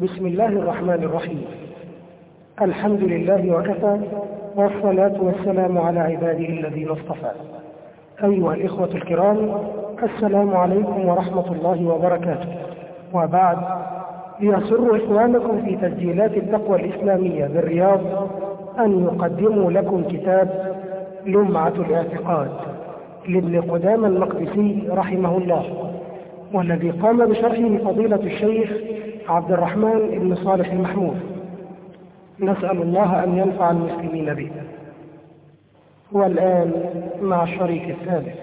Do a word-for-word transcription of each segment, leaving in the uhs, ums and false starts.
بسم الله الرحمن الرحيم. الحمد لله وكفى، والصلاة والسلام على عباده الذين اصطفى. أيها الإخوة الكرام، السلام عليكم ورحمة الله وبركاته. وبعد، يسر إخوانكم في تسجيلات التقوى الإسلامية بالرياض أن يقدموا لكم كتاب لمعة الاعتقاد لابن قدامة المقدسي رحمه الله، والذي قام بشرحه فضيلة الشيخ عبد الرحمن بن صالح المحمود. نسأل الله أن ينفع المسلمين به. والآن مع الشريك الثالث.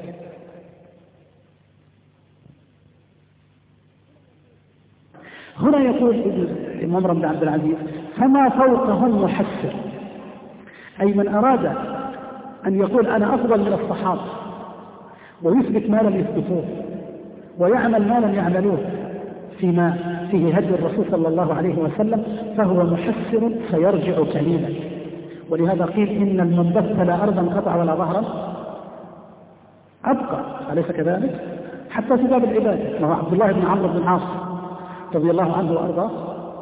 هنا يقول الإمام بن عبد العزيز: فما فوقه محسر، أي من أراد أن يقول أنا أفضل من الصحابة ويثبت ما لم يثبتوه ويعمل ما لم يعملوه فيما فيه هدي الرسول صلى الله عليه وسلم، فهو محسر سيرجع كليلا. ولهذا قيل إن المنبت لا أرضا قطع ولا ظهرا أبقى، أليس كذلك؟ حتى في باب العبادة، وهو عبد الله بن عمرو بن العاص رضي الله عنه وأرضاه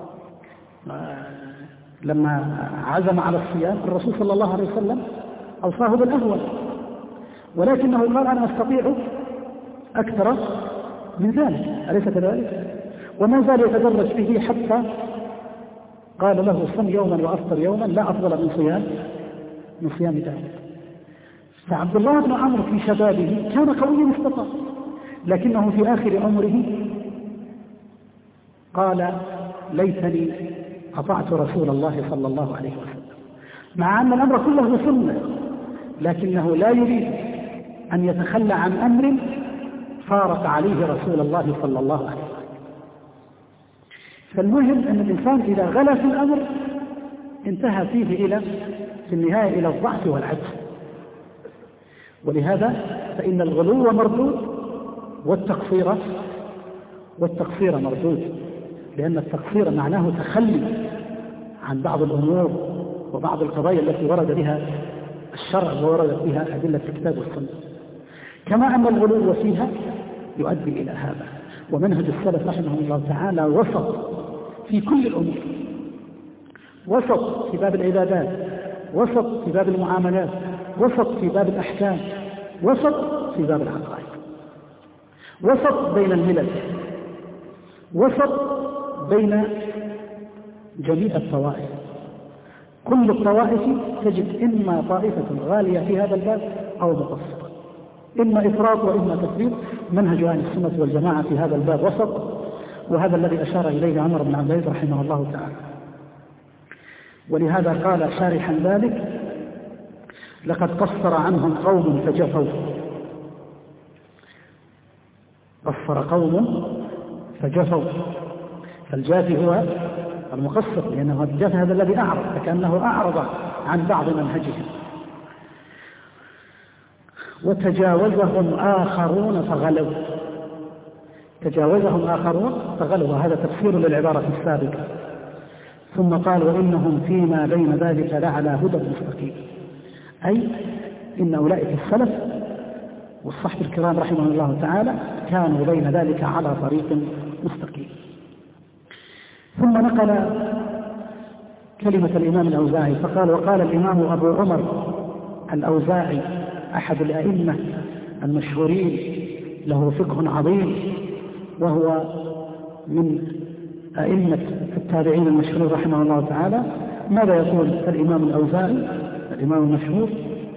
لما عزم على الصيام الرسول صلى الله عليه وسلم أوصاه بالأهون، ولكنه قال أنا أستطيع أكثر من ذلك، أليس كذلك؟ وما زال يتدرج به حتى قال له: صم يوما وأفطر يوما لا أفضل من صيام من صيام داود. فعبد الله بن عمرو في شبابه كان قويا استطاع، لكنه في آخر عمره قال: ليتني أطعت رسول الله صلى الله عليه وسلم، مع أن الأمر كله سنة، لكنه لا يريد أن يتخلى عن أمر فارق عليه رسول الله صلى الله عليه وسلم. فالمهم أن الإنسان إذا غلا في الأمر انتهى فيه إلى في النهاية إلى الضعف والعجز. ولهذا فإن الغلو مردود والتقصير والتقصير مردود، لأن التقصير معناه تخلي عن بعض الأمور وبعض القضايا التي ورد بها الشرع ووردت بها أدلة الكتاب والسنة، كما أن الغلو فيها يؤدي إلى هذا. ومنهج السلف رحمه الله تعالى وسط في كل الأمور، وسط في باب العبادات، وسط في باب المعاملات، وسط في باب الأحكام، وسط في باب العقائد، وسط بين الملل، وسط بين جميع الطوائف. كل الطوائف تجد إما طائفة غالية في هذا الباب أو مقصرة، إما إفراط وإما تفريط. منهج أهل السنة والجماعة في هذا الباب وسط، وهذا الذي أشار إليه عمر بن عبد العزيز رحمه الله تعالى. ولهذا قال شارحا ذلك: لقد قصر عنهم قوم فجفوا. قصر قوم فجفوا، فالجافي هو المقصر، لأنه الجافي هذا الذي أعرض، فكأنه أعرض عن بعض منهجهم. وتجاوزهم آخرون فغلوا. تجاوزهم آخرون فغلوا، وهذا تفسير للعبارة السابقة. ثم قال: وإنهم فيما بين ذلك لعلى هدى مستقيم، أي إن أولئك السلف والصحب الكرام رحمه الله تعالى كانوا بين ذلك على طريق مستقيم. ثم نقل كلمة الإمام الأوزاعي فقال: وقال الإمام أبو عمر الأوزاعي أحد الأئمة المشهورين، له فقه عظيم، وهو من أئمة التابعين المشهورين رحمه الله تعالى. ماذا يقول الإمام الأوزاعي الإمام المشهور؟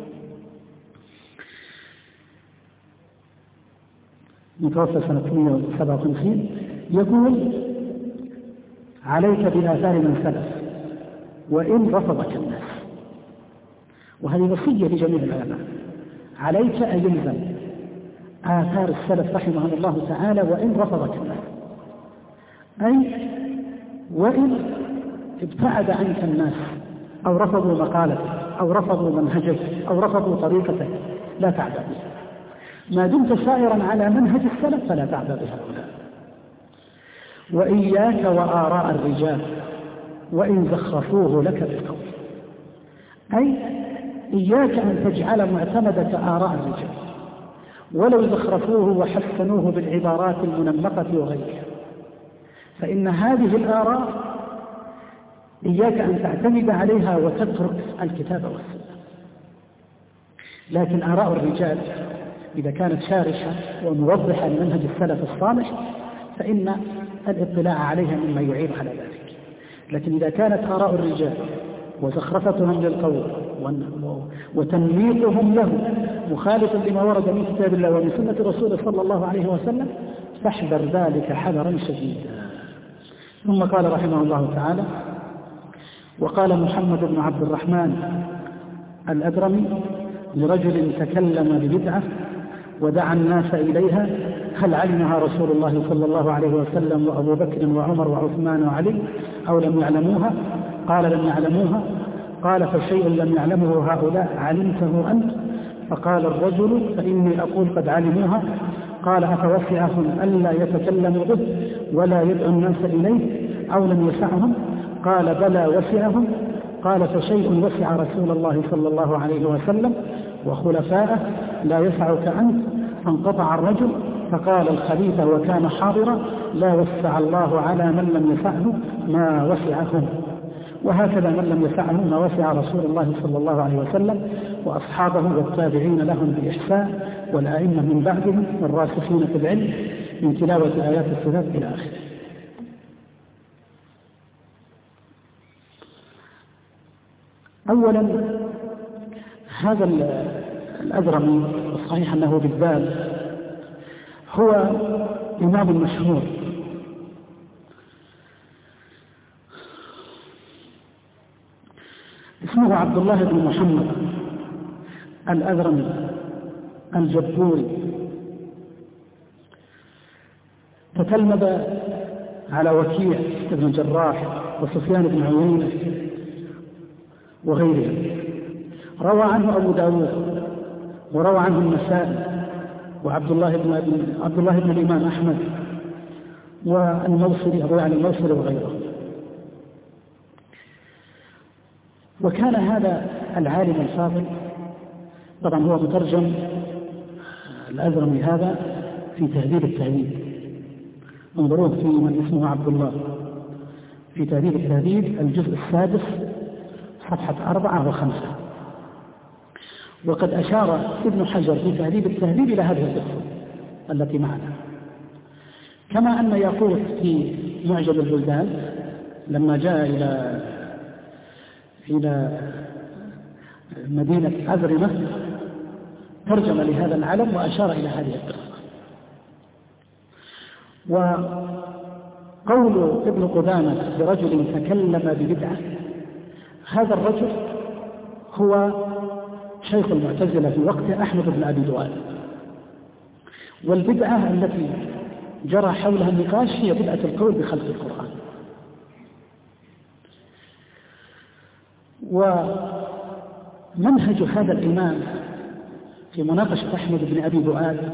متوفى سنة مئة وسبعة وخمسين. يقول: عليك بآثار من سلف وإن رفضك الناس. وهذه وصية لجميع العلماء، عليك أن يلزم آثار السلف رحمه الله تعالى وإن رفضك الناس، أي وإن ابتعد عنك الناس أو رفضوا مقالتك أو رفضوا منهجك أو رفضوا طريقتك، لا تعبأ بها. ما دمت سائرا على منهج السلف فلا تعبأ بهؤلاء. وإياك وآراء الرجال وإن زخرفوه لك بالقول، أي إياك أن تجعل معتمدك آراء الرجال ولو زخرفوه وحسنوه بالعبارات المنمقة وغيرها، فإن هذه الآراء إياك أن تعتمد عليها وتترك الكتاب والسنة. لكن آراء الرجال إذا كانت شارحة وموضحة لمنهج السلف الصالح فإن الاطلاع عليها مما يعين على ذلك. لكن إذا كانت آراء الرجال وزخرفتهم للقول وتنميطهم له مخالفا لما ورد من كتاب الله ومن سنة رسوله صلى الله عليه وسلم فاحذر ذلك حذرا شديدا. ثم قال رحمه الله تعالى: وقال محمد بن عبد الرحمن الأدرمي لرجل تكلم ببدعة ودعا الناس إليها: هل علمها رسول الله صلى الله عليه وسلم وأبو بكر وعمر وعثمان وعلي أو لم يعلموها؟ قال: لم يعلموها. قال: فشيء لم يعلمه هؤلاء علمته أنت؟ فقال الرجل: فإني أقول قد علموها. قال: أفوسعهم ألا يتكلموا به ولا يدعو الناس إليه أو لم يسعهم؟ قال: بلى وسعهم. قال: فشيء وسع رسول الله صلى الله عليه وسلم وخلفاءه لا يسعك أنت؟ فانقطع الرجل. فقال الخليفة وكان حاضرا: لا وسع الله على من لم يسعه ما وسعهم. وهكذا من لم يسعه ما وسع رسول الله صلى الله عليه وسلم وأصحابه والتابعين لهم بإحسان والأئمة من بعدهم والراسخين في العلم من تلاوة آيات الصفات إلى آخره. أولا هذا الأدرمي الصحيح أنه بالذال هو إمام مشهور اسمه عبد الله بن محمد الأذرمي الجبوري، تتلمذ على وكيع بن الجراح وسفيان بن عيينة وغيرهم. روى عنه أبو داود وروى عنه النسائي وعبد الله بن عبد الله بن الإمام أحمد والموصلي أبو يعلى الموصلي وغيره. وكان هذا العالم الفاضل طبعا هو مترجم الأذرمي هذا في تهذيب التهذيب، انظروه في من اسمه عبد الله في تهذيب التهذيب الجزء السادس صفحة أربعة وخمسة. وقد أشار ابن حجر في تهذيب التهذيب إلى هذه القصة التي معنا، كما أن ياقوت في معجم البلدان لما جاء إلى إلى مدينة أذرمة ترجم لهذا العلم وأشار إلى هذه القصة. وقول ابن قدامة برجل تكلم ببدعة، هذا الرجل هو شيخ المعتزلة في وقت أحمد بن أبي دواد. والبدعة التي جرى حولها النقاش هي بدعة القول بخلق القرآن. ومنهج هذا الإمام في مناقشة أحمد بن أبي دواد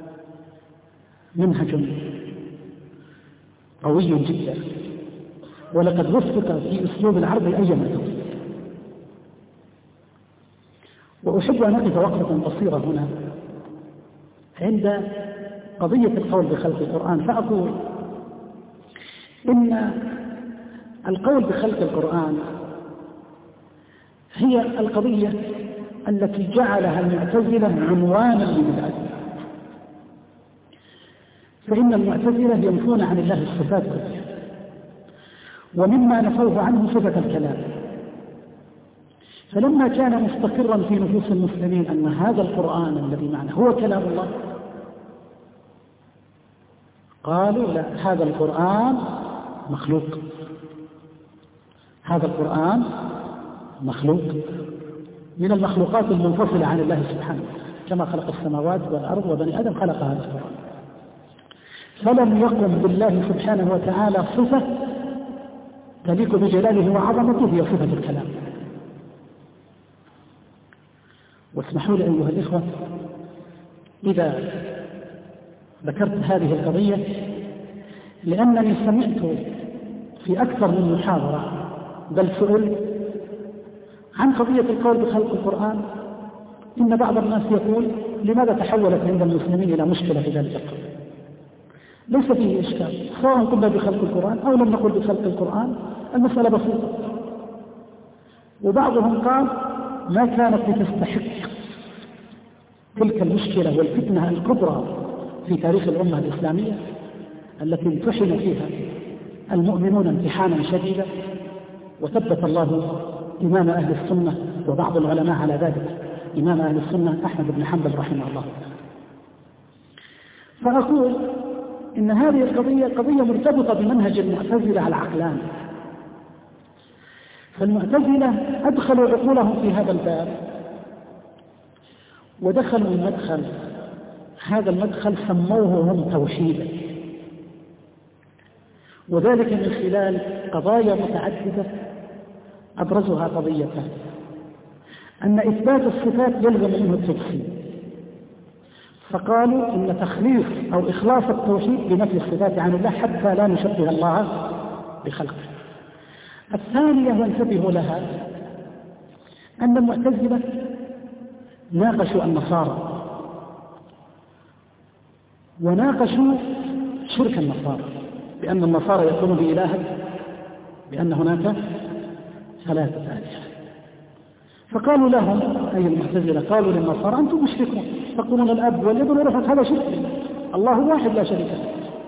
منهج قوي جدا، ولقد وفق في أسلوب العرض أيما توفيق. وأحب أن أقف وقفة قصيرة هنا عند قضية القول بخلق القرآن، فأقول إن القول بخلق القرآن هي القضية التي جعلها المعتزلة عنوانا لبدعته. فإن المعتزلة ينفون عن الله الصفات كلها، ومما نفوه عنه صفة الكلام. فلما كان مستقرا في نفوس المسلمين أن هذا القرآن الذي معنا هو كلام الله، قالوا لا، هذا القرآن مخلوق، هذا القرآن مخلوق من المخلوقات المنفصلة عن الله سبحانه، كما خلق السماوات والأرض وبني آدم خلق هذا القرآن. فلم يقم بالله سبحانه وتعالى صفة تليق بجلاله وعظمته هي صفة الكلام. واسمحوا لي أيها الإخوة إذا ذكرت هذه القضية لأنني سمعت في أكثر من محاضرة بل سئل عن قضية القول بخلق القرآن. إن بعض الناس يقول لماذا تحولت عند المسلمين إلى مشكلة في ذلك القول؟ ليس فيه إشكال، سواء قلنا بخلق القرآن أو لم نقل بخلق القرآن، المسألة بسيطة. وبعضهم قال ما كانت لتستحق تلك المشكلة والفتنة الكبرى في تاريخ الأمة الإسلامية التي امتحن فيها المؤمنون امتحانا شديدا، وثبت الله إمام أهل السنة وبعض العلماء على ذلك، إمام أهل السنة أحمد بن حنبل رحمه الله. فأقول إن هذه القضية قضية مرتبطة بمنهج المعتزلة العقلاني. فالمعتزلة أدخلوا عقولهم في هذا الباب ودخلوا المدخل، هذا المدخل سموه هم توحيدا، وذلك من خلال قضايا متعددة أبرزها قضيتان: أن إثبات الصفات يلزم منه التجسيم، فقالوا إن تخليص أو إخلاص التوحيد بنفي الصفات عن الله حتى لا نشبه الله بخلقه. الثانية وانتبهوا لها أن المعتزلة ناقشوا النصارى وناقشوا شرك النصارى، بأن النصارى يقولون بإله بأن هناك ثلاثة آلهة. فقالوا لهم أي المعتزلة قالوا للنصارى أنتم مشركون، تقولون الأب والابن والروح، هذا شرك، الله واحد لا شريك له.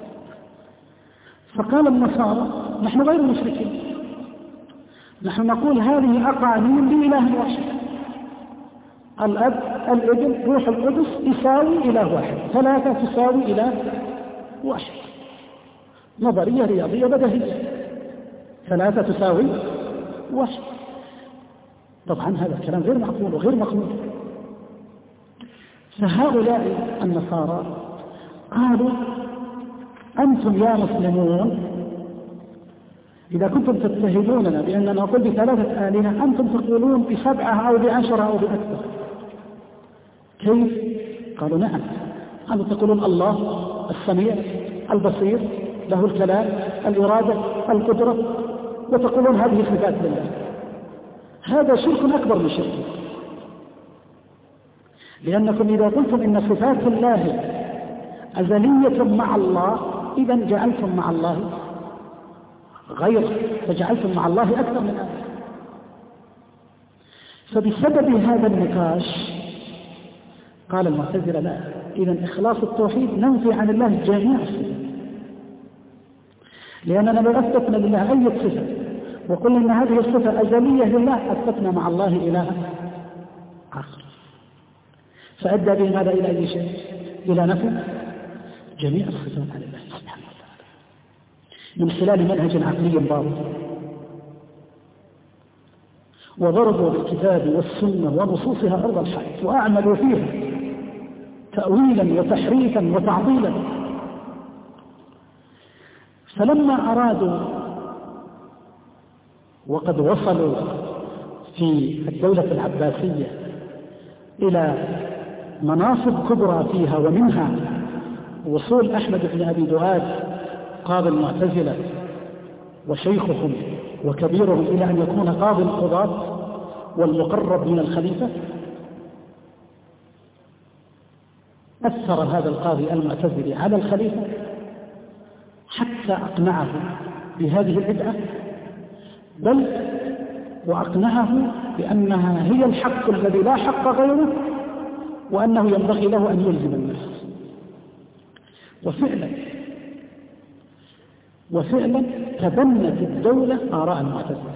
فقال النصارى نحن غير مشركين، نحن نقول هذه أقانيم لإله واحد، الأب الابن روح القدس يساوي إله واحد، ثلاثة تساوي إله واحد، نظرية رياضية بديهية، ثلاثة تساوي واحد. طبعا هذا الكلام غير معقول وغير مقبول. فهؤلاء النصارى قالوا أنتم يا مسلمون إذا كنتم تتهموننا بأننا نقول بثلاثة آلهة، أنتم تقولون بسبعة أو بعشرة أو بأكثر. كيف؟ قالوا نعم، أنتم تقولون الله السميع البصير له الكلام الإرادة القدرة، وتقولون هذه صفات لله. هذا شرك أكبر من شرك، لأنكم إذا قلتم إن صفات الله أزلية مع الله إذا جعلتم مع الله غير، فجعلتم مع الله أكثر من هذا. فبسبب هذا النقاش قال المعتزلة لا، إذا إخلاص التوحيد ننفي عن الله جميع الصفات، لأننا لو أثبتنا لله أي صفة وقلنا إن هذه الصفة أزلية لله أثبتنا مع الله إله آخر، فأدى به هذا إلى أي شيء؟ إلى نفي جميع الصفات عن الله سبحانه وتعالى من خلال منهج عقلي باطل. وضربوا بالكتاب والسنة ونصوصها أرض الحائط وأعملوا فيها تأويلا وتحريفا وتعطيلا. فلما أرادوا وقد وصلوا في الدولة العباسية إلى مناصب كبرى فيها، ومنها وصول أحمد بن أبي دؤاد قاضي المعتزلة وشيخهم وكبيرهم إلى أن يكون قاضي القضاة والمقرب من الخليفة، أثر هذا القاضي المعتزلي على الخليفة حتى أقنعه بهذه البدعة، بل وأقنعه بأنها هي الحق الذي لا حق غيره، وأنه ينبغي له أن يلزم الناس. وفعلا وفعلا تبنت الدولة آراء المعتزلة،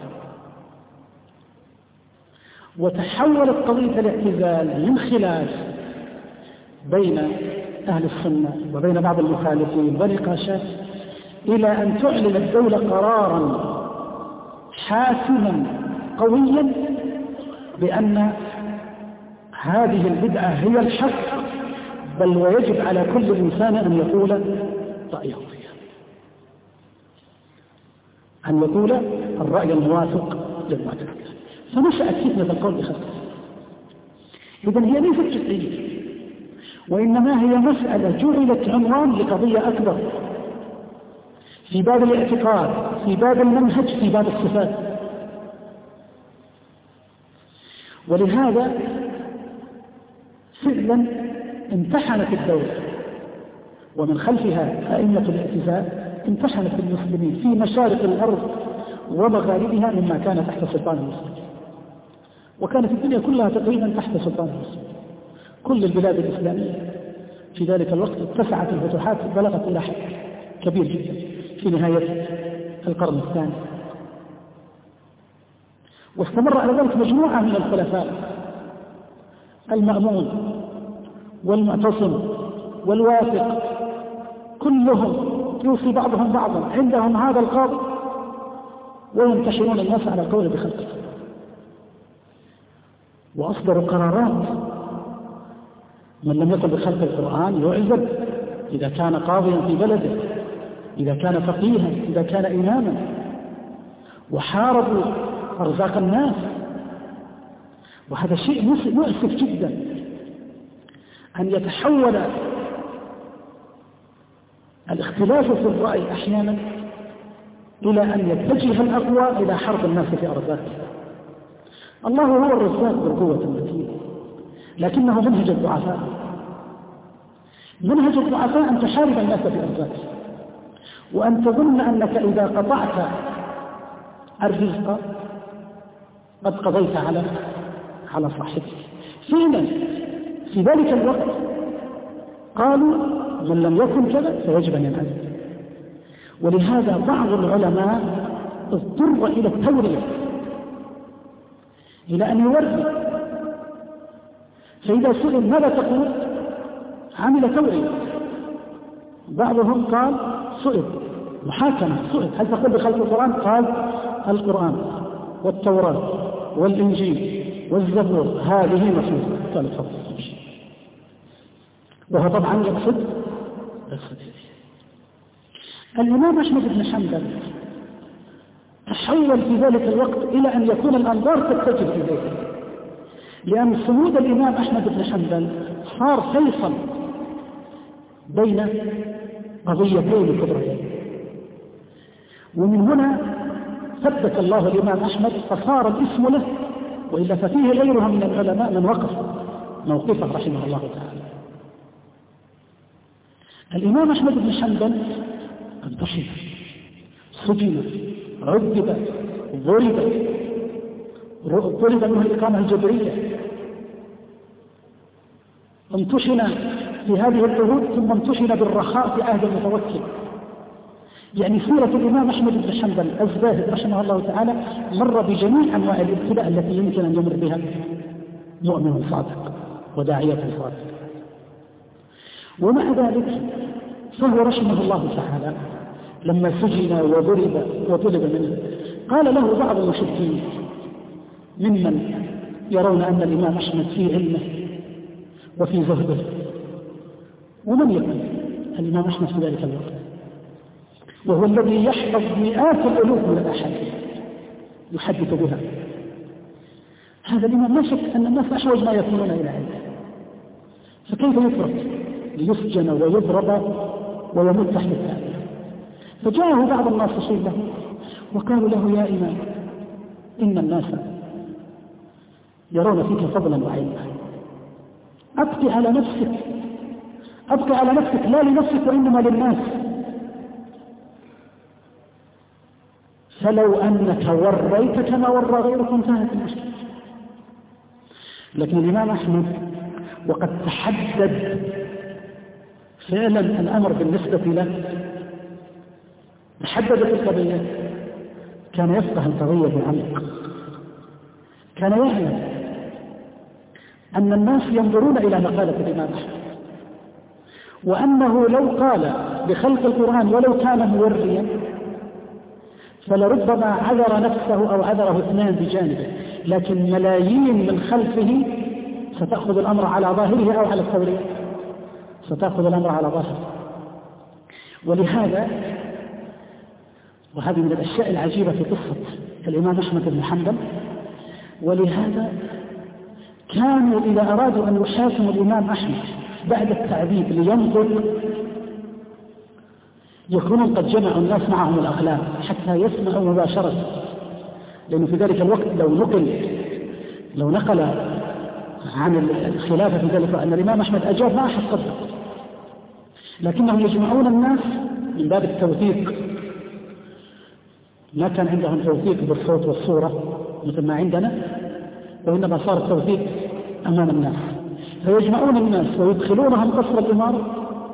وتحولت قضية الاعتزال من خلاف بين أهل السنة وبين بعض المخالفين ونقاشات إلى أن تعلن الدولة قرارا حاسما قويا بأن هذه البدعة هي الحق، بل ويجب على كل إنسان أن يقول رأيه فيها، أن يقول الرأي الموافق للمعتزلة. فنشأت فتنة القول بخلقه. إذن هي ليست جزئية، وإنما هي مسألة جعلت عنوان لقضية أكبر في باب الاعتقاد، في باب المنهج، في باب الصفات. ولهذا فعلا امتحنت الدولة ومن خلفها أئمة الاعتزال، امتحنت المسلمين في مشارق الأرض ومغاربها مما كان تحت سلطان المسلمين. وكانت الدنيا كلها تقريبا تحت سلطان المسلمين. كل البلاد الإسلامية في ذلك الوقت اتسعت الفتوحات، بلغت إلى حد كبير جدا في نهاية القرن الثاني. واستمر على ذلك مجموعة من الخلفاء، المأمون والمعتصم والواثق، كلهم يوصي بعضهم بعضا، عندهم هذا القاضي وينتشرون الناس على القول بخلقه، وأصدروا قرارات: من لم يقل بخلق القرآن يعزل إذا كان قاضيا في بلده، إذا كان فقيها، إذا كان إماما. وحاربوا أرزاق الناس، وهذا شيء مؤسف جدا أن يتحول الاختلاف في الرأي أحيانا إلى أن يتجه الأقوى إلى حرب الناس في أرزاقهم. الله هو الرزاق بالقوة المتين، لكنه منهج الضعفاء. منهج الضعفاء أن تحارب الناس في أرزاقهم، وأن تظن أنك إذا قطعت الرزق قد قضيت على على صاحبك. فعلا في ذلك الوقت قالوا: من لم يكن كذا فيجب أن ينعزل. ولهذا بعض العلماء اضطر إلى التورية، إلى أن يوري، فإذا سئل ماذا تقول عمل تورية. بعضهم قال سئل محاكمة، سئل هل تقول بخلق القرآن؟ قال: القرآن والتوراة والإنجيل والزبور هذه مخلوقة. قال: تفضل. وهو طبعا يقصد يقصد الإمام أحمد بن حنبل تحول في ذلك الوقت إلى أن يكون الأنظار تتجه إليه، لأن صمود الإمام أحمد بن حنبل صار فيصل بين قضيتين كبريين. ومن هنا ثبت الله الإمام أحمد فصار الاسم له، وإلا ففيه غيرها من العلماء من وقف موقفه رحمه الله تعالى. الإمام أحمد بن حنبل انتشر، سجن، عذب، ضرب ضرب منه الإقامة الجبرية، انتشن في هذه العهود، ثم انتشن بالرخاء في عهد المتوكل. يعني سيرة الإمام أحمد بن حنبل الزاهد رحمه الله تعالى مر بجميع أنواع الابتلاء التي يمكن أن يمر بها مؤمن صادق وداعية صادق. ومع ذلك فهو رحمه الله تعالى لما سجن وضرب وطلب منه قال له بعض المشركين ممن يرون أن الإمام أحمد في علمه وفي زهده، ومن يكن الإمام أحمد في ذلك الوقت وهو الذي يحفظ مئات الألوف من الأحاديث يحدث بها، هذا الإمام لا شك أن الناس أحوج ما يكونون إلى علمه، فكيف يترك ليسجن ويضرب ويموت تحت التعليم؟ فجاءه بعض الناصحين له وقالوا له: يا إمام، إن الناس يرون فيك فضلا وعلما، أبقي على نفسك، أبقي على نفسك لا لنفسك وإنما للناس، فلو أنك وريت كما ورى غيرك انتهت المشكلة. لكن الإمام أحمد وقد تحدد فعلا الأمر بالنسبة له، تحدد القضية، كان يفقه القضية بعمق، كان يعلم أن الناس ينظرون إلى مقالة الإمام أحمد، وأنه لو قال بخلق القرآن ولو كان موريا فلربما عذر نفسه أو عذره اثنان بجانبه، لكن ملايين من خلفه ستأخذ الأمر على ظاهره أو على الثورية، ستأخذ الأمر على ظاهره. ولهذا، وهذه من الأشياء العجيبة في قصة الإمام أحمد بن حنبل، ولهذا كانوا إذا أرادوا أن يحاكموا الإمام أحمد بعد التعذيب لينظر يكونون قد جمعوا الناس معهم الأقلام حتى يسمعوا مباشرة، لأنه في ذلك الوقت لو نقل لو نقل عن الخلافة في ذلك أن الإمام أحمد أجاب ما أحد صدق، لكنهم يجمعون الناس من باب التوثيق، ما كان عندهم توثيق بالصوت والصورة مثل ما عندنا، وإنما صار التوثيق أمام الناس، فيجمعون الناس ويدخلونهم قصر الإمارة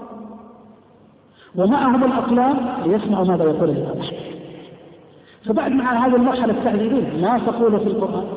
ومعهم الأقلام ليسمعوا ماذا يقول الإمام أحمد. فبعد مع هذه المرحلة التعذيبية ما تقول في القرآن.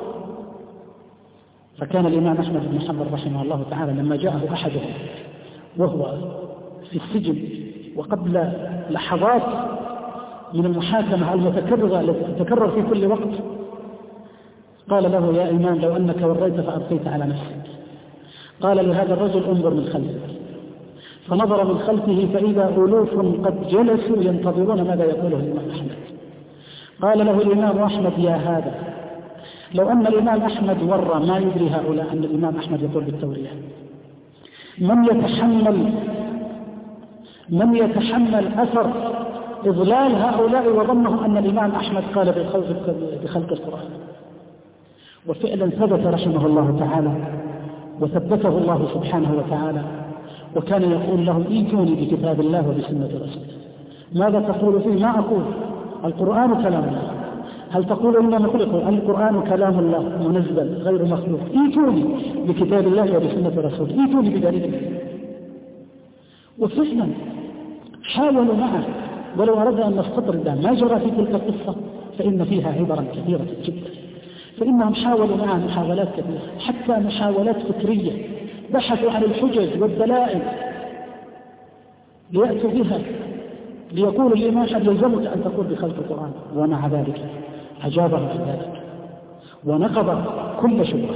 فكان الإمام أحمد بن حنبل رحمه الله تعالى لما جاءه أحدهم وهو في السجن وقبل لحظات من المحاكمة المتكررة التي تتكرر في كل وقت، قال له: يا إمام لو أنك وريت فأبقيت على نفسك. قال لهذا الرجل: انظر من خلفك. فنظر من خلفه فإذا ألوف قد جلسوا ينتظرون ماذا يقوله الإمام أحمد. قال له الإمام أحمد: يا هذا، لو أن الإمام أحمد ورى ما يدري هؤلاء أن الإمام أحمد يقول بالتورية، من يتحمل من يتحمل أثر إضلال هؤلاء وظنهم أن الإمام أحمد قال بخلق القرآن؟ وفعلا ثبت رحمه الله تعالى وثبته الله سبحانه وتعالى، وكان يقول لهم: ايتوني بكتاب الله وبسنة رسوله. ماذا تقول فيه؟ ما أقول القرآن كلام الله. هل تقول إنما نخلقه؟ القرآن كلام الله منزل غير مخلوق. ايتوني بكتاب الله وبسنة رسوله، ايتوني بدليل. وفعلا حاولوا معه، ولو أردنا أن نستطرد ما جرى في تلك القصة فإن فيها عبرا كثيرة جدا. فإنهم حاولوا معه محاولات كثيرة، حتى محاولات فكرية، بحثوا عن الحجج والدلائل ليأتوا بها ليقول الإمام أحمد: يلزمك أن تقول بخلق القرآن. ومع ذلك أجابهم في ذلك ونقض كل شبهة،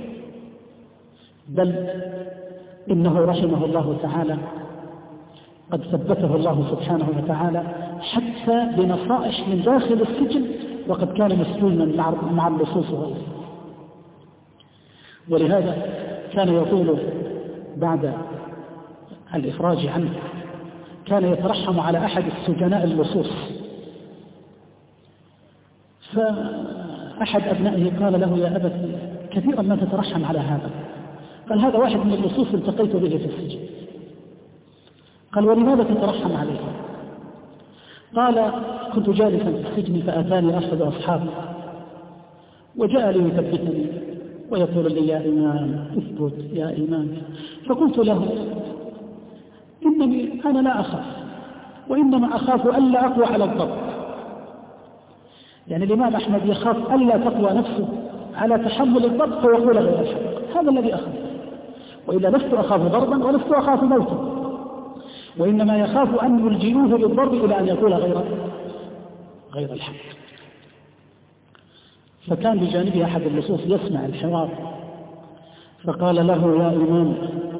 بل إنه رحمه الله تعالى قد ثبته الله سبحانه وتعالى حتى بنصائح من داخل السجن، وقد كان مسجونا مع اللصوص غيره. ولهذا كان يقول بعد الإفراج عنه، كان يترحم على أحد السجناء اللصوص، فأحد أبنائه قال له: يا أبت كثيرا ما تترحم على هذا. قال: هذا واحد من اللصوص التقيت به في السجن. قال: ولماذا تترحم عليه؟ قال: كنت جالسا في السجن فأتاني أحد أصحابي وجاء لي يثبتني ويقول لي: يا إمام اثبت يا إمام. فقلت له: إنني أنا لا أخاف، وإنما أخاف ألا أقوى على الضرب. يعني الإمام أحمد يخاف ألا تقوى نفسه على تحمل الضرب فيقول غير الحق، هذا الذي أخاف. وإلا لست أخاف ضربا ولست أخاف موتا، وإنما يخاف أن يلجئوه للضرب إلى أن يقول غير غير الحق. فكان بجانبه أحد اللصوص يسمع الحوار، فقال له: يا إمام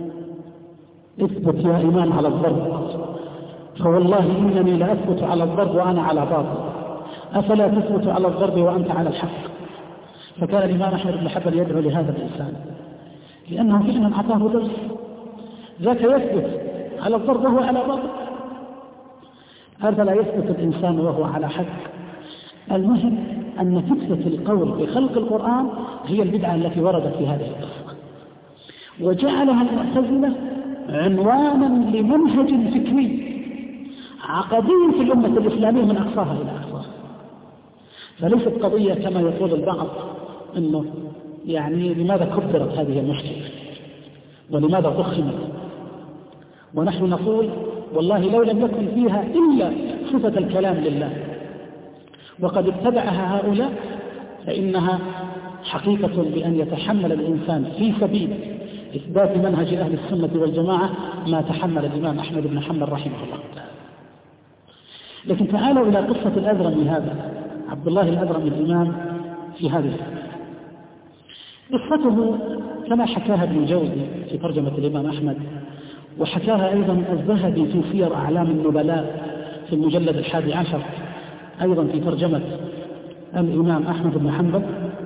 اثبت يا إمام على الضرب، فوالله إنني لأثبت على الضرب وأنا على باطل، أفلا تثبت على الضرب وأنت على الحق؟ فكان الإمام أحمد بن حنبل يدعو لهذا الإنسان، لأنه فعلا أعطاه درس. ذاك يثبت على الضرب وهو على باطل، هذا لا يثبت الإنسان وهو على حق. المهم أن فتنة القول بخلق القرآن هي البدعة التي وردت في هذه القصة، وجعلها المعتزلة عنوانا لمنهج فكري عقدي في الأمة الإسلامية من أقصاها إلى أقصاها. فليست قضية كما يقول البعض أنه يعني لماذا كبرت هذه المشكلة ولماذا ضخمت، ونحن نقول والله لو لم يكن فيها إلا صفة الكلام لله وقد اتبعها هؤلاء فإنها حقيقة بأن يتحمل الإنسان في سبيل إثبات منهج أهل السنة والجماعة ما تحمل الإمام أحمد بن حنبل رحمه الله تعالى. لكن تعالوا إلى قصة الأذرمي هذا، عبد الله الأذرمي الإمام في هذه قصته كما حكاها ابن الجوزي في ترجمة الإمام أحمد، وحكاها أيضا الذهبي في سير أعلام النبلاء في المجلد الحادي عشر أيضا في ترجمة الإمام أحمد بن حنبل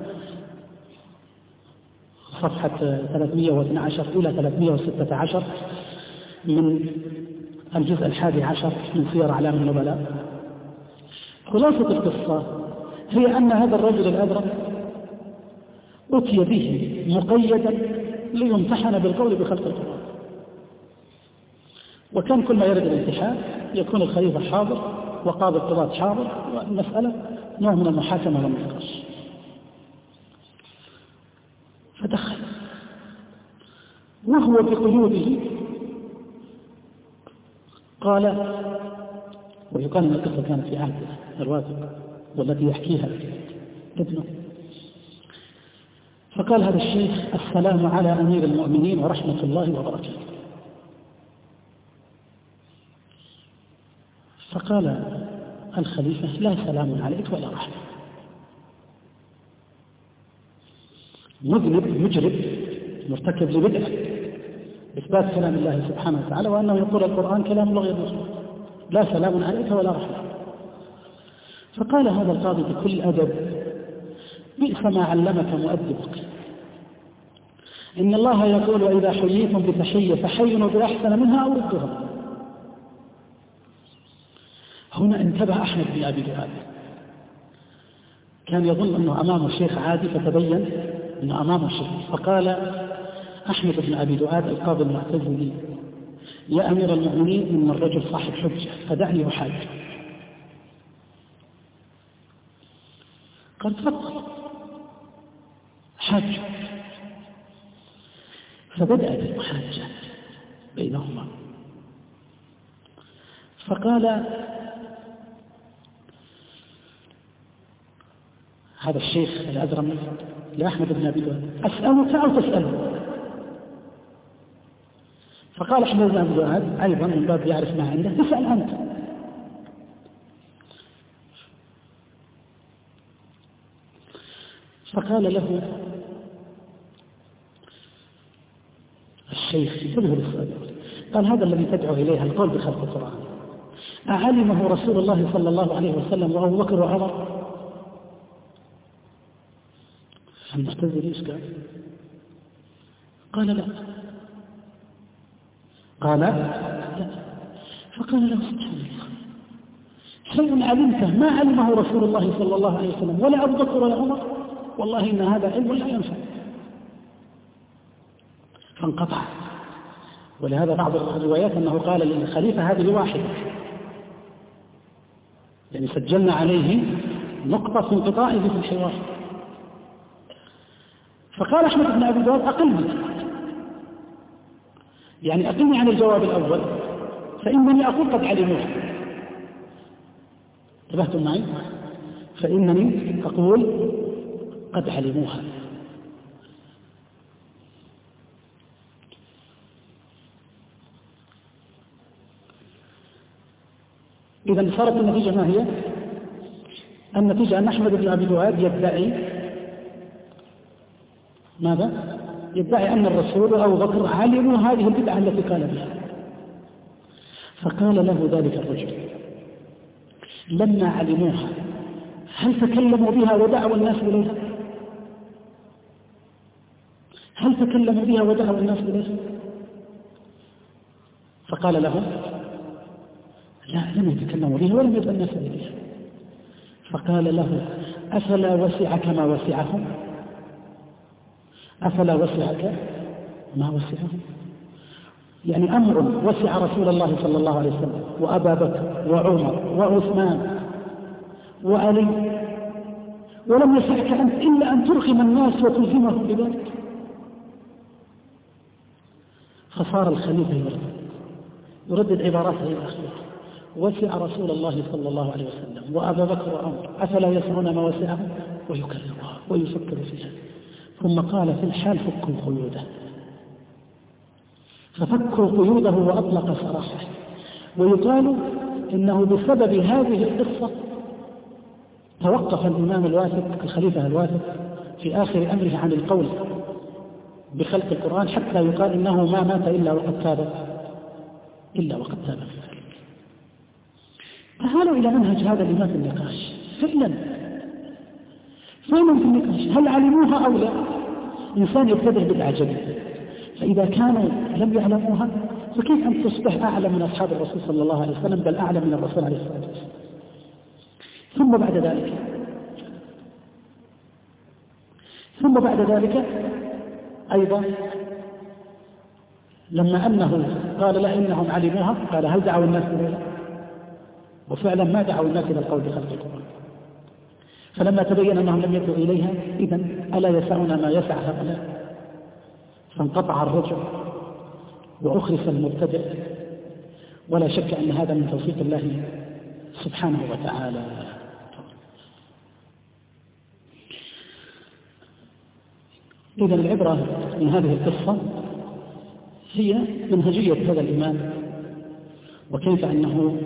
صفحة ثلاثمئة واثني عشر إلى ثلاثمئة وستة عشر من الجزء الحادي عشر من سير أعلام النبلاء. خلاصة القصة هي أن هذا الرجل الأذرم أتي به مقيدا ليمتحن بالقول بخلق القرآن، وكان كل ما يرد الامتحان يكون الخليفة حاضر وقاضي القضاة حاضر، والمسألة نوع من المحاكمة والنقاش. وهو بقيوده قال، ويقال أن القصة كانت في عهد الواثق والتي يحكيها ابنه، فقال هذا الشيخ: السلام على أمير المؤمنين ورحمة الله وبركاته. فقال الخليفة: لا سلام عليك ولا رحمة. مذنب مجرب مرتكب لبدعة إثبات كلام الله سبحانه وتعالى وأنه يقول القرآن كلام الله غير مخلوق، لا سلام عليك ولا رحمة. فقال هذا القاضي بكل أدب: بئس ما علمك مؤدبك، إن الله يقول: وإذا حييتم بتحية فحيوا بأحسن منها أو ردوها. هنا انتبه أحمد بن أبي دؤاد، كان يظن أنه أمامه شيخ عادي فتبين أنه أمامه شيخ، فقال أحمد بن أبي دؤاد القاضي المعتزلي: يا أمير المؤمنين، إن الرجل صاحب حجة فدعني أحاج. قال: تفضل حاج. فبدأت المحاجة بينهما، فقال هذا الشيخ الأزرمي لأحمد بن أبي دؤاد: أسألك أو تسأله؟ فقال أحمد بن أبي دؤاد أيضا من باب يعرف ما عنده: اسأل أنت. فقال له الشيخ انتبهوا للسؤال، قال: هذا الذي تدعو إليه القول بخلق القرآن أعلمه رسول الله صلى الله عليه وسلم وأبو بكر وعمر؟ المعتزلي ايش قال؟ قال: لا. قال: لا. فقال له: سبحان الله، شيء علمته ما علمه رسول الله صلى الله عليه وسلم ولا أبو بكر ولا عمر، والله إن هذا علم لا ينفع. فانقطع. ولهذا بعض الروايات أنه قال للخليفة: هذه واحدة، يعني سجلنا عليه نقطة في انقطاعه في الحوار. فقال أحمد بن أبي دؤاد: أقلني، يعني أقلني عن الجواب الأول، فإنني أقول قد علموها. انتبهتم معي؟ فإنني أقول قد علموها. إذا صارت النتيجة ما هي؟ النتيجة أن أحمد بن أبي دؤاد يدعي ماذا؟ يدعي أن الرسول أو بكر علموا هذه البدعة التي قال بها. فقال له ذلك الرجل: لما علموها هل تكلموا بها ودعوا الناس إليها؟ هل تكلموا بها ودعوا الناس إليها؟ فقال له: لا، لم يتكلموا بها ولم يدعوا الناس إليها. فقال له: أفلا وسعك ما وسعهم؟ أفلا وسعك ما وسعهم؟ يعني أمر وسع رسول الله صلى الله عليه وسلم وأبا بكر وعمر وعثمان وعلي، ولم يسعك أنت إلا أن ترغم الناس وتلزمهم بذلك. فصار الخليفة يردد يردد عباراته الأخيرة: وسع رسول الله صلى الله عليه وسلم وأبا بكر وعمر، أفلا يسعون ما وسعهم؟ ويكررها ويفكر فيها. ثم قال في الحال: فكوا قيوده. ففكوا قيوده وأطلق سراحه. ويقال إنه بسبب هذه القصة توقف الإمام الواثق الخليفة الواثق في آخر أمره عن القول بخلق القرآن، حتى يقال إنه ما مات إلا وقد تاب إلا وقد تاب من ذلك. تعالوا إلى منهج هذا الإمام في النقاش. فعلا فعلا في النقاش هل علموها أو لا؟ إنسان يبتدع بدعة جديدة، فإذا كانوا لم يعلموها فكيف أن تصبح أعلم من أصحاب الرسول صلى الله عليه وسلم، بل أعلم من الرسول عليه الصلاة والسلام. ثم بعد ذلك ثم بعد ذلك أيضا لما أنه قال لا إنهم علموها، قال: هل دعوا الناس إليها؟ وفعلا ما دعوا الناس إلى القول بخلق القرآن. فلما تبين أنهم لم يدعوا إليها، إذن ألا يسعنا ما يسع هؤلاء؟ فانقطع الرجل وأخرس المبتدئ، ولا شك أن هذا من توفيق الله سبحانه وتعالى. إذن العبرة من هذه القصة هي منهجية هذا الإمام، وكيف أنه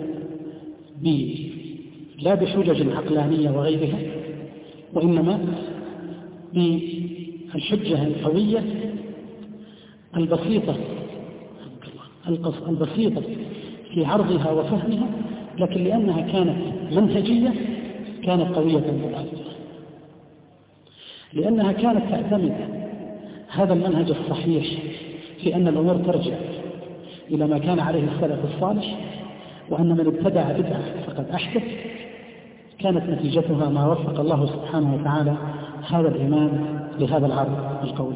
لا بحجج عقلانية وغيرها، وإنما بالحجة القوية البسيطة البسيطة في عرضها وفهمها، لكن لأنها كانت منهجية كانت قوية مضادة، لأنها كانت تعتمد هذا المنهج الصحيح في أن الأمور ترجع إلى ما كان عليه السلف الصالح، وأن من ابتدع بدعة فقد أحدث. كانت نتيجتها ما وفق الله سبحانه وتعالى هذا الإمام لهذا العرض القوي.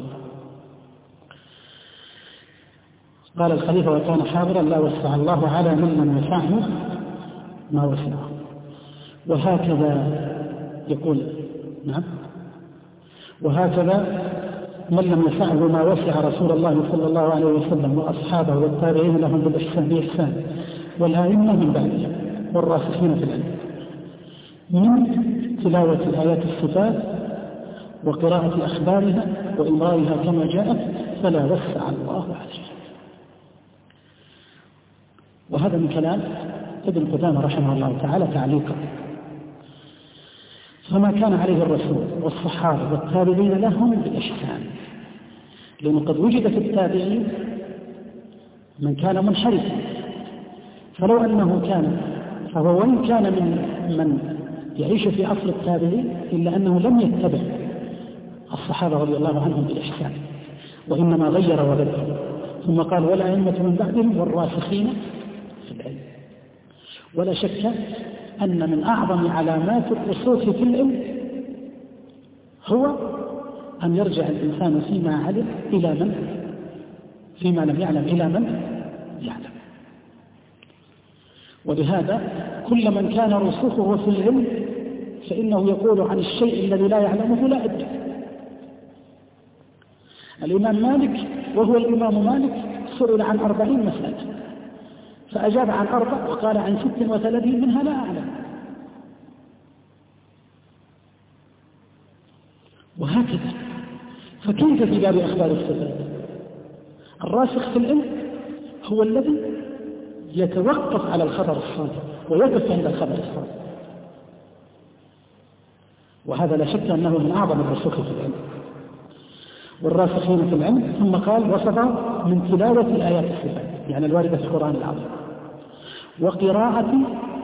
قال الخليفة: وكان حاضرا لا وسع الله على من من وسعه ما وسعه. وهكذا يقول نعم وهكذا من لم يسعه ما وسع رسول الله صلى الله عليه وسلم وأصحابه والتابعين لهم بالإحسان بإحسان والآئمة من بعدهم والراسخين في العلم من تلاوة آيات الصفات وقراءة أخبارها وإمرارها كما جاءت، فلا وسع الله عليه. وهذا من كلام ابن قدامة رحمه الله تعالى تعليقا. فما كان عليه الرسول والصحابة والتابعين لهم بإحسان، لأنه قد وجد في التابعين من كان منحرفا، فلو أنه كان فهو وإن كان من من يعيش في عصر التابعين إلا أنه لم يتبع الصحابة رضي الله عنهم بالإحسان، وإنما غير وبدل. ثم قال: والأئمة من بعدهم والراسخين في العلم. ولا شك أن من أعظم علامات الرسوخ في العلم هو أن يرجع الإنسان فيما علم إلى من فيما لم يعلم إلى من يعلم. ولهذا كل من كان رسوخه في العلم فإنه يقول عن الشيء الذي لا يعلمه لا أدري. الإمام مالك وهو الإمام مالك سئل عن أربعين مسألة فأجاب عن أربع وقال عن ست وثلاثين منها لا أعلم. وهكذا فكيف في باب أخبار الصفات؟ الراسخ في العلم هو الذي يتوقف على الخبر الصادق ويقف عند الخبر الصادق، وهذا لا شك أنه من أعظم الرسوخ في العلم. والراسخين في العلم ثم قال: وصف من تلاوة الآيات الصفات، يعني الواردة في القرآن العظيم، وقراءة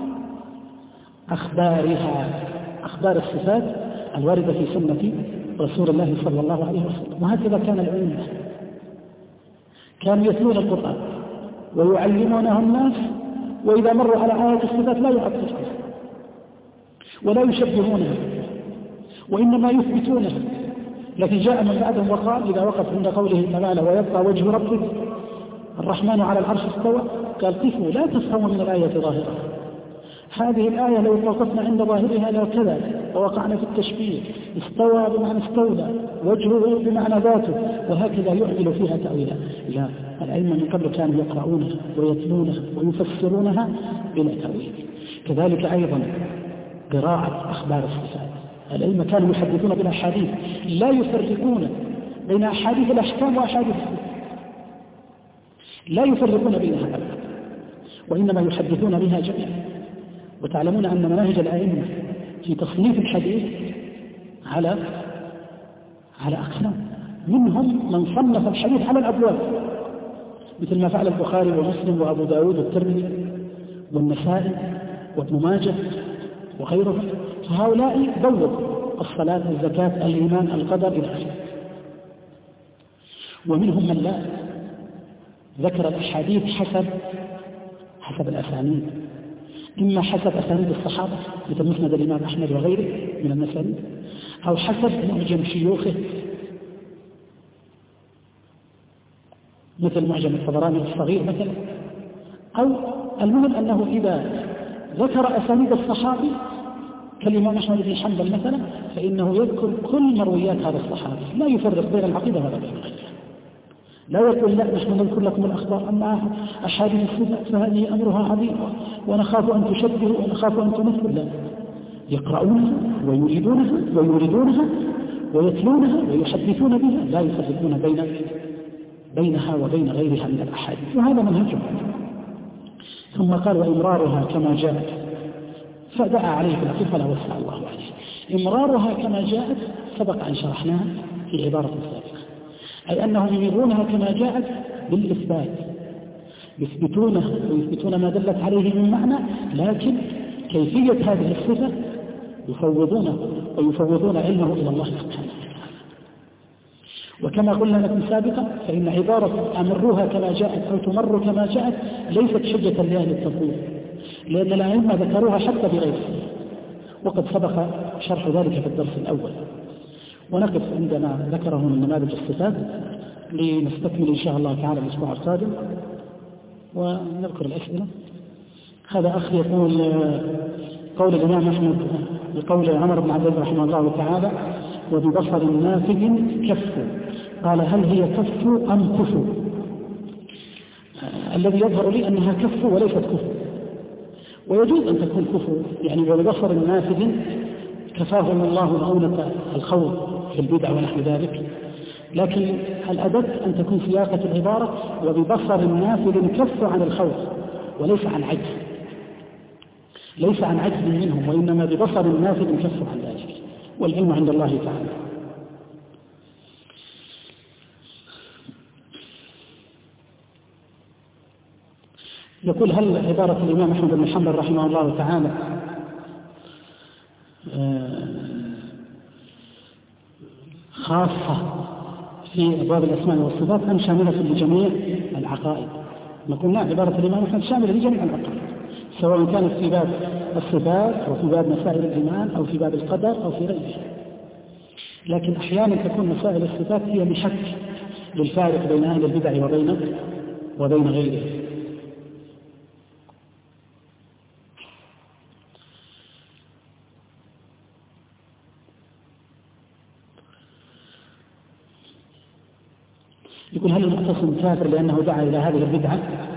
أخبارها، أخبار الصفات الواردة في سنة رسول الله صلى الله عليه وسلم. وهكذا كان العلماء، كانوا يتلون القرآن ويعلمونه الناس، وإذا مروا على آيات الصفات لا يعطلون ولا يشبهونها وإنما يثبتونها. لكن جاء من بعدهم وقال إذا وقف عند قوله تعالى: ويبقى وجه ربك الرحمن على العرش استوى، قال: قفوا لا تفهموا من الآية ظاهرة. هذه الآية لو توقفنا عند ظاهرها لو كذا ووقعنا في التشبيه، استوى بمعنى استولى، وجهه بمعنى ذاته، وهكذا يعمل فيها تأويلا. لا، العلم من قبل كانوا يقرؤونها ويتلونها ويفسرونها بلا تأويل. كذلك أيضا قراءة أخبار الصفات، العلم كانوا يحدثون بالأحاديث، لا يفرقون بين أحاديث الأحكام وأحاديث الصفات، لا يفرقون بينها أبدا، وإنما يحدثون بها جميعا. وتعلمون أن مناهج الأئمة في تصنيف الحديث على على أقسام، منهم من صنف الحديث على الأبواب، مثل ما فعل البخاري ومسلم وأبو داود والترمذي والنسائي وابن ماجه وغيرهم. فهؤلاء بوّبوا الصلاة، الزكاة، الإيمان، القدر إلى آخره. ومنهم من لا، ذكر الأحاديث حسب حسب الأسانيد، إما حسب أسانيد الصحابة مثل مسند الإمام أحمد وغيره من المسانيد، أو حسب معجم شيوخه مثل معجم الطبراني الصغير مثلا. أو المهم أنه إذا ذكر أسانيد الصحابي كالإمام أحمد بن حنبل مثلا فإنه يذكر كل مرويات هذا الصحابي، لا يفرق بين العقيدة ولا بين غيرها، لا يقول لا نحن نذكر لكم الأخبار، أما أحاديث الصفات فهذه أمرها عظيم ونخاف أن تشبهوا ونخاف أن تمثلوا. لا، يقرؤونها ويريدونها ويريدونها ويتلونها ويحدثون بها، لا يفرقون بين بينها وبين غيرها من الأحاديث، وهذا منهجهم. ثم قال وإمرارها كما جاءت، فدعا عليه بالعقل فلا وسع الله عليه. إمرارها كما جاءت سبق أن شرحناها في عبارة سابقة، أي أنهم يمرونها كما جاءت بالإثبات، يثبتونها ويثبتون ما دلت عليه من معنى، لكن كيفية هذه الصفة يفوضونه ويفوضون علمه إلى الله سبحانه وتعالى. وكما قلنا لكم سابقا فإن عبارة أمروها كما جاءت أو تمر كما جاءت ليست حجة لأهل التفويض، لأن الأئمة ذكروها حتى بغير صفة، وقد سبق شرح ذلك في الدرس الأول. ونقف عندما ذكره من نماذج الصفات لنستكمل إن شاء الله تعالى الأسبوع القادم ونذكر الأسئلة. هذا أخ يقول قول الإمام أحمد بقول عمر بن عبد الله رحمه الله تعالى وببصر نافذ كف، قال هل هي كف أم كف؟ الذي يظهر لي أنها كف وليست كف، ويجوز أن تكون كف، يعني وببصر نافذ كفاهم الله مؤونة الخوض في البدع ونحو ذلك، لكن الأدب أن تكون سياقة العبارة وببصر نافذ كف عن الخوض وليس عن عجز، ليس عن عجز منهم، وإنما ببصر نافذ كف عن ذلك، والعلم عند الله تعالى. يقول هل عبارة الإمام أحمد بن حنبل رحمه الله تعالى خاصة في أبواب الأسماء والصفات أم شاملة لجميع العقائد؟ نقول نعم، عبارة الإمام أحمد شاملة لجميع العقائد، سواء كانت في باب الصفات أو في باب مسائل الإيمان أو في باب القدر أو في غيره. لكن أحيانا تكون مسائل الصفات هي محك للفارق بين أهل البدع وبين وبين غيره. يقول هل المعتصم كافر لأنه دعا إلى هذه البدعة؟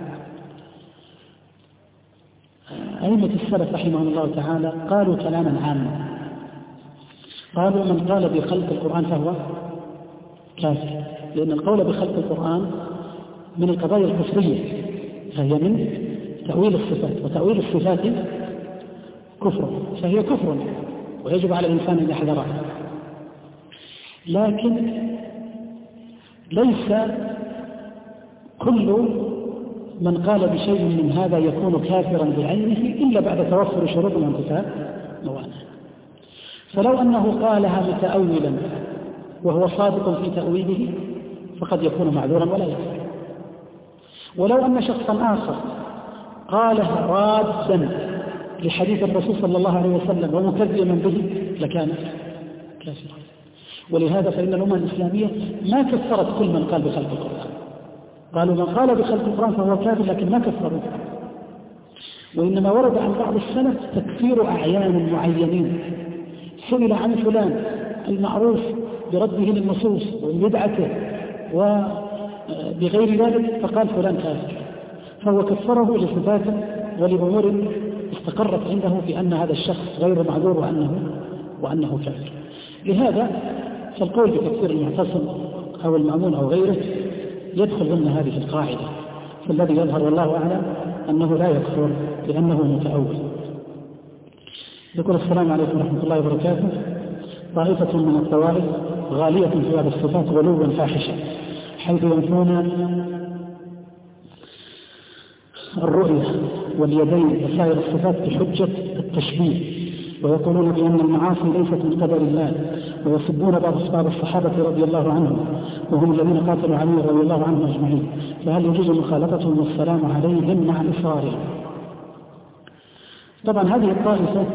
أئمة السلف رحمهم الله تعالى قالوا كلاما عاما، قالوا من قال بخلق القرآن فهو كافر، لأن القول بخلق القرآن من القضايا الكفرية، فهي من تأويل الصفات، وتأويل الصفات كفر، فهي كفر ويجب على الإنسان أن يحذرها. لكن ليس كل من قال بشيء من هذا يكون كافرا بعينه إلا بعد توفر شروط وانتفاء موانع. فلو أنه قالها متأولا وهو صادق في تأويله فقد يكون معذورا ولا يكفر. ولو أن شخصا آخر قالها رادا لحديث الرسول صلى الله عليه وسلم ومكذبا به لكان كافرا. ولهذا فإن الأمة الإسلامية ما كفرت كل من قال بخلق القرآن، قالوا من قال بخلق القرآن فهو كافر لكن ما كفروا، وإنما ورد عن بعض السلف تكفير أعيان معينين، سئل عن فلان المعروف برده للنصوص وبدعته وبغير ذلك فقال فلان كافر، فهو كفره لصفات ولأمور استقرت عنده بأن هذا الشخص غير معذور وأنه, وأنه كافر. لهذا فالقول بتكفير المعتصم أو المأمون أو غيره يدخل ضمن هذه القاعدة، فالذي يظهر والله أعلم أنه لا يكفر لأنه متأول. يقول السلام عليكم ورحمة الله وبركاته. طائفة من الطوائف غالية في هذه الصفات غلوا فاحشا، حيث ينفون الرؤية واليدين وسائر الصفات بحجة التشبيه، ويقولون بأن المعاصي ليست من قدر الله، ويسبون بعض أصحاب الصحابة رضي الله عنهم وهم الذين قاتلوا علي رضي الله عنهم أجمعين، فهل يجوز مخالفتهم والسلام عليهم مع إصرارهم؟ طبعا هذه الطائفة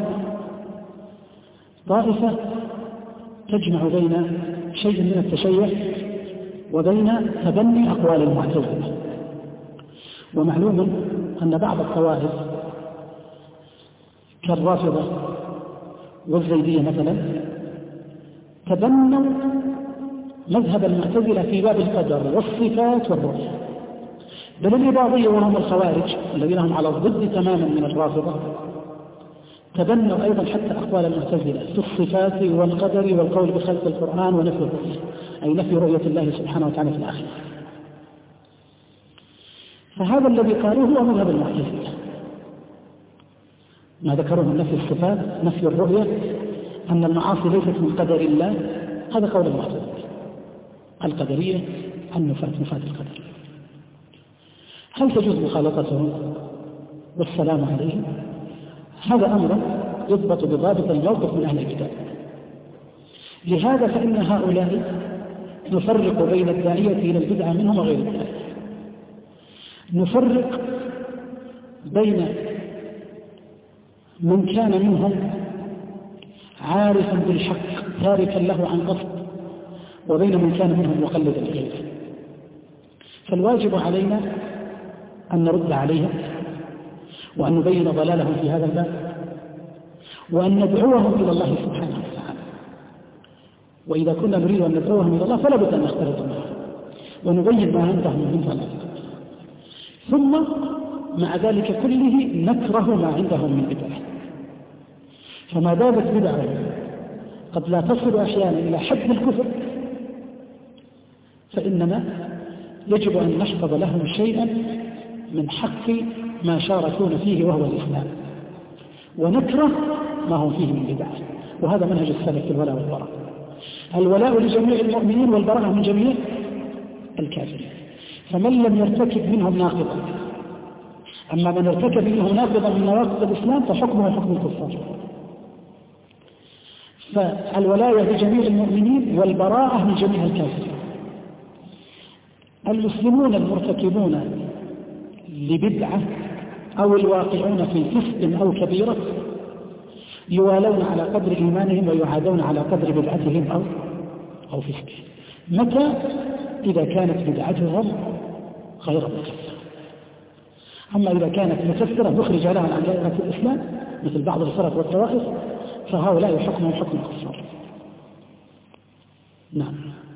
طائفة تجمع بين شيء من التشيع وبين تبني أقوال المعتزلة. ومعلوم أن بعض الطوائف كالرافضة والزيدية مثلا تبنوا مذهب المعتزلة في باب القدر والصفات والرؤية، بل الإباضية وهم الخوارج الذين هم على الضد تماما من الرافضة تبنوا أيضا حتى أقوال المعتزلة في الصفات والقدر والقول بخلق القرآن ونفي الرؤية، أي نفي رؤية الله سبحانه وتعالى في الآخرة. فهذا الذي قالوه هو مذهب المعتزلة، ما ذكروه من نفي الصفات، نفي الرؤية، أن المعاصي ليست من قدر الله، هذا قول المعتزلة القدرية عن نفاة نفاة القدر. هل تجوز مخالطتهم والسلام عليهم؟ هذا أمر يضبط بضابط الموقف من أهل الكتاب. لهذا فإن هؤلاء نفرق بين الداعية إلى البدعة منهم وغير ذلك. نفرق بين من كان منهم عارفا بالحق تاركا له عن قصد، وبين من كان منهم مقلدا لغيره. فالواجب علينا أن نرد عليهم وأن نبين ضلالهم في هذا الباب وأن ندعوهم إلى الله سبحانه وتعالى. وإذا كنا نريد أن ندعوهم إلى الله فلا بد أن نختلط معهم ونبين ما عندهم من ضلال، ثم مع ذلك كله نكره ما عندهم من بدعة. فما دامت بدعة قد لا تصل أحيانا إلى حد الكفر فإننا يجب أن نحفظ لهم شيئا من حق ما شاركون فيه وهو الإسلام، ونكره ما هم فيه من بدعة. وهذا منهج السلف في الولاء والبراء، الولاء لجميع المؤمنين والبراء من جميع الكافرين. فمن لم يرتكب منهم ناقضا، أما من ارتكب منهم ناقضا من نواقض الإسلام فحكمه حكم الكفار. فالولاية لجميع المؤمنين والبراءة من جميع الكافرين. المسلمون المرتكبون لبدعة أو الواقعون في فسق أو كبيرة يوالون على قدر إيمانهم ويعادون على قدر بدعتهم أو أو فسقهم. متى؟ إذا كانت بدعتهم غير مكفرة. أما إذا كانت مكفرة نخرج لها عن دائرة الإسلام مثل بعض الفرق والطوائف فهؤلاء يحكمهم حكم الكفار. نعم.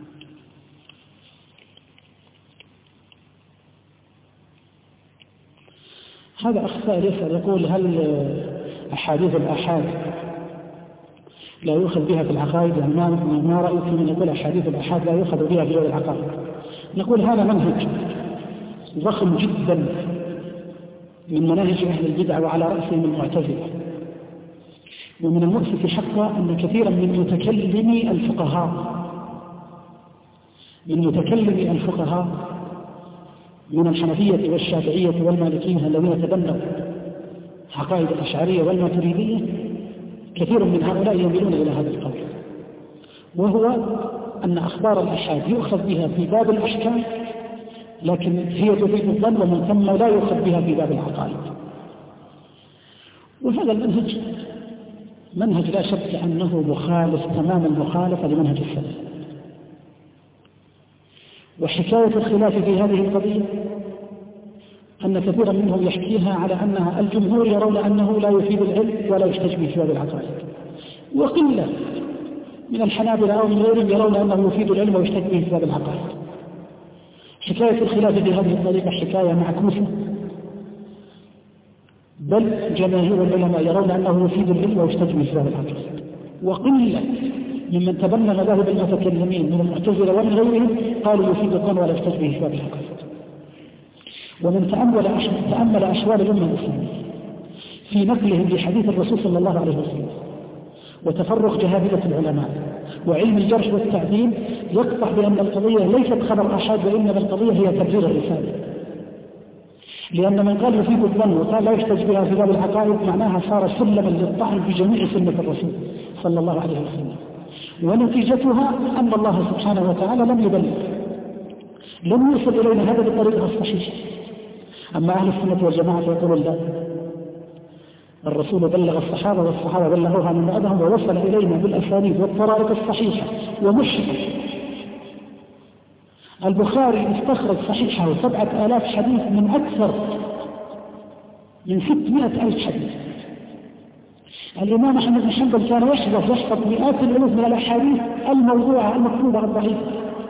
هذا أخ سائل يسأل يقول هل أحاديث الآحاد لا يؤخذ بها في العقائد؟ يعني ما ما رأيك من يقول أحاديث الآحاد لا يؤخذ بها في العقائد؟ نقول هذا منهج ضخم جدا من مناهج أهل البدع وعلى رأسهم المعتزلة. ومن المؤسف حقا أن كثيرا من متكلمي الفقهاء من متكلمي الفقهاء من الحنفية والشافعية والمالكية الذين تبنوا عقائد الأشعرية والماتريدية، كثير من هؤلاء يميلون إلى هذا القول، وهو أن أخبار الآحاد يؤخذ بها في باب الأحكام لكن هي تفيد الظن ومن ثم لا يؤخذ بها في باب العقائد. وهذا المنهج منهج لا شك أنه مخالف تمام المخالفة لمنهج السلف. وحكاية الخلاف في هذه القضية أن كثيرا منهم يحكيها على أنها الجمهور يرون أنه لا يفيد العلم ولا يحتج به في باب العقائد، وقلة من الحنابلة أو من غيرهم يرون أنه يفيد العلم ويحتج به في باب العقائد. حكاية الخلاف بهذه الطريقة حكاية معكوسة، بل جماهير العلماء يرون أنه يفيد العلم ويحتج به في باب العقائد، وقلة ممن تبنى مذاهب المتكلمين من المعتزلة ومن غيرهم قالوا يفيد الظن ولا يحتج به في باب العقائد. ومن تأمل تأمل أشوال الأمة الإسلامية في نقلهم لحديث الرسول صلى الله عليه وسلم وتفرق جهابذة العلماء وعلم الجرح والتعديل يقطع بأن القضية ليست خبر أحد وإنما القضية هي تبرير الرسالة. لأن من قال يفيد الظن وقال لا يحتج بها في باب العقائد معناها صار سلما للطعن في جميع سنة الرسول صلى الله عليه وسلم، ونتيجتها أن الله سبحانه وتعالى لم يبلغ، لم يوصل إلينا هذا بالطريقة الصحيحة. أما أهل السنة والجماعة يقولون لا، الرسول بلغ الصحابة والصحابة بلغوها من بعدهم ووصل إلينا بالأسانيد والطرائق الصحيحة ومشركة. البخاري استخرج صحيحه سبعة آلاف حديث من أكثر من ستمائة ألف حديث. الإمام أحمد بن حنبل كان يحفظ يحفظ مئات الألوف من الأحاديث الموضوعة المكتوبة الضعيفة